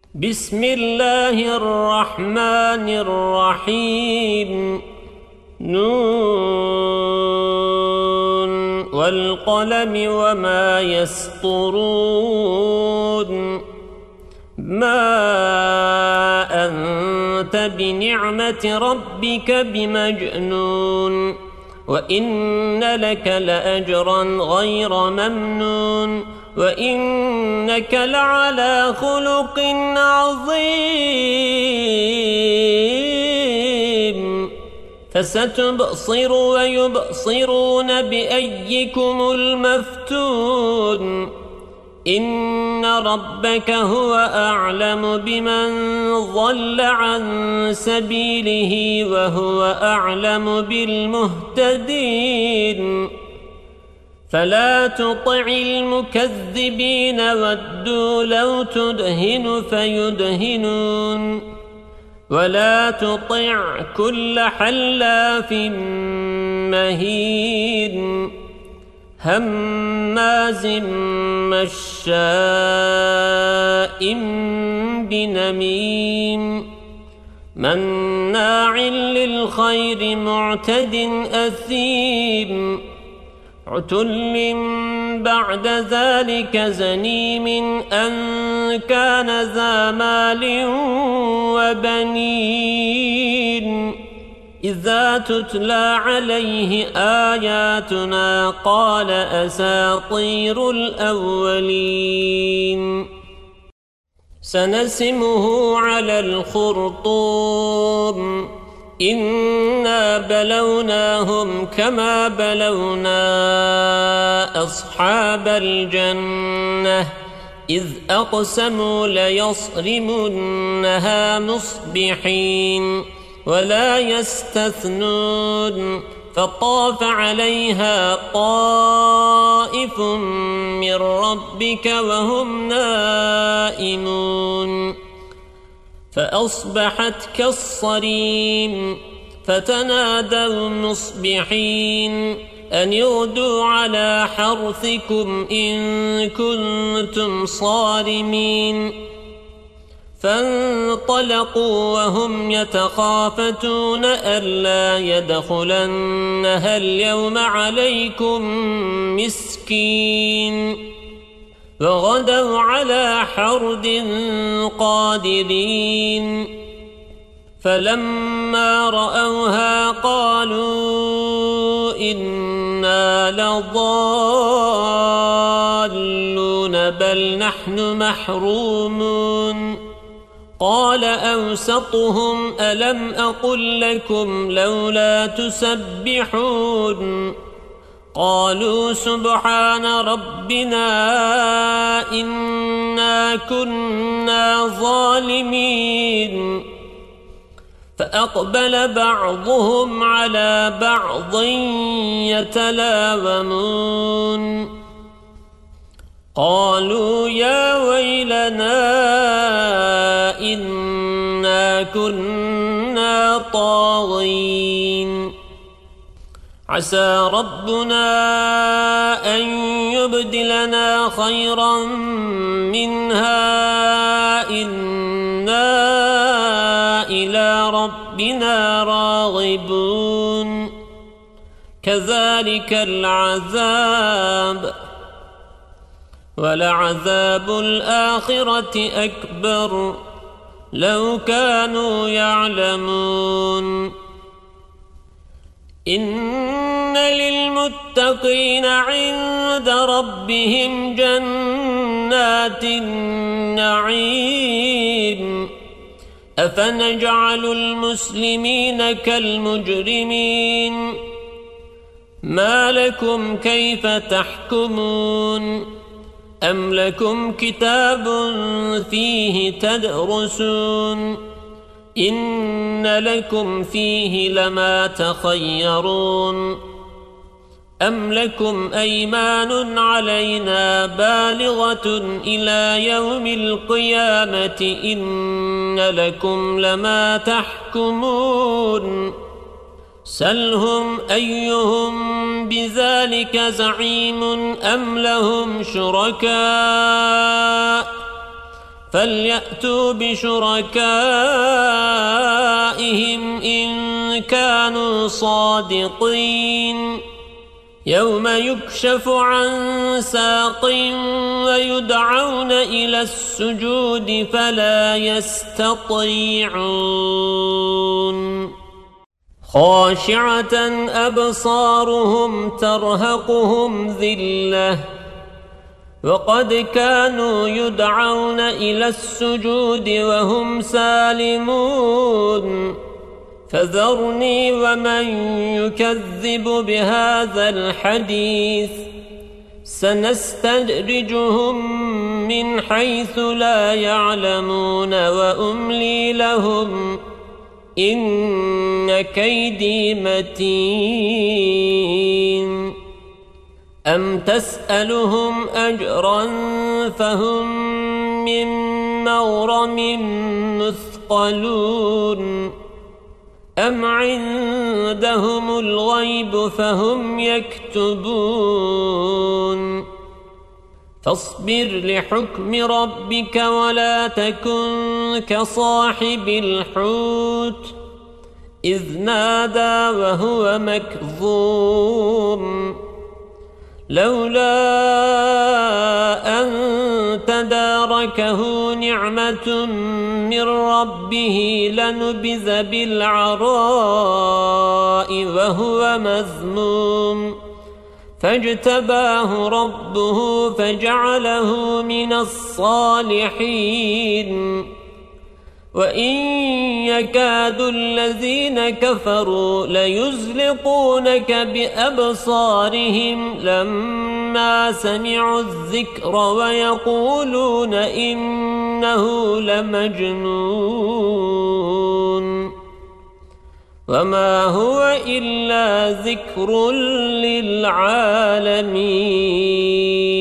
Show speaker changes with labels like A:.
A: بسم الله الرحمن الرحيم نون والقلم وما يسطرون ما أنت بنعمة ربك بمجنون وإن لك لأجرا غير ممنون وإنك لعلى خلق عظيم فستبصر ويبصرون بأيكم المفتون إن ربك هو أعلم بمن ضل عن سبيله وهو أعلم بالمهتدين فلا تطع المكذبين ودوا لو تدهن فيدهنون ولا تطع كل حلاف مهين هماز مشاء بنميم مناع للخير معتد أثيم عتل بعد ذلك زنيم أن كان ذا مال وبنين إذا تتلى عليه آياتنا قال أساطير الأولين سنسمه على الخرطوم إنا بلوناهم كما بلونا أصحاب الجنة إذ أقسموا ليصرمنها مصبحين ولا يستثنون فطاف عليها طائف من ربك وهم نائمون فأصبحت كالصريم فتنادوا مصبحين أن يغدوا على حرثكم إن كنتم صارمين فانطلقوا وهم يتخافتون ألا يدخلنها اليوم عليكم مسكين وغدوا على حرد قادرين فلما رأوها قالوا إنا لضالون بل نحن محرومون قال أوسطهم ألم أقل لكم لولا تسبحون قالوا سبحان ربنا إنا كنا ظالمين فأقبل بعضهم على بعض يتلاومون قالوا يا ويلنا إنا كنا طاغين عسى ربنا أن يبدلنا خيرا منها إنا إلى ربنا راغبون كذلك العذاب ولعذاب الآخرة أكبر لو كانوا يعلمون إن للمتقين عند ربهم جنات النعيم أفنجعل المسلمين كالمجرمين ما لكم كيف تحكمون أم لكم كتاب فيه تدرسون إن لكم فيه لما تخيرون أم لكم أيمان علينا بالغة إلى يوم القيامة إن لكم لما تحكمون سلهم أيهم بذلك زعيم أم لهم شركاء فليأتوا بشركائهم إن كانوا صادقين يوم يكشف عن ساق ويدعون إلى السجود فلا يستطيعون خاشعة أبصارهم ترهقهم ذلة وقد كانوا يدعون إلى السجود وهم سالمون فذرني ومن يكذب بهذا الحديث سنستدرجهم من حيث لا يعلمون وأملي لهم إن كيدي متين أم تسألهم أجرا فهم من مغرم مثقلون أم عندهم الغيب فهم يكتبون فاصبر لحكم ربك ولا تكن كصاحب الحوت إذ نادى وهو مكظوم لولا أن تداركه نعمة من ربه لنبذ بالعراء وهو مذموم فاجتباه ربه فجعله من الصالحين وإن يكاد الذين كفروا ليزلقونك بأبصارهم لما سمعوا الذكر ويقولون إنه لمجنون وما هو إلا ذكر للعالمين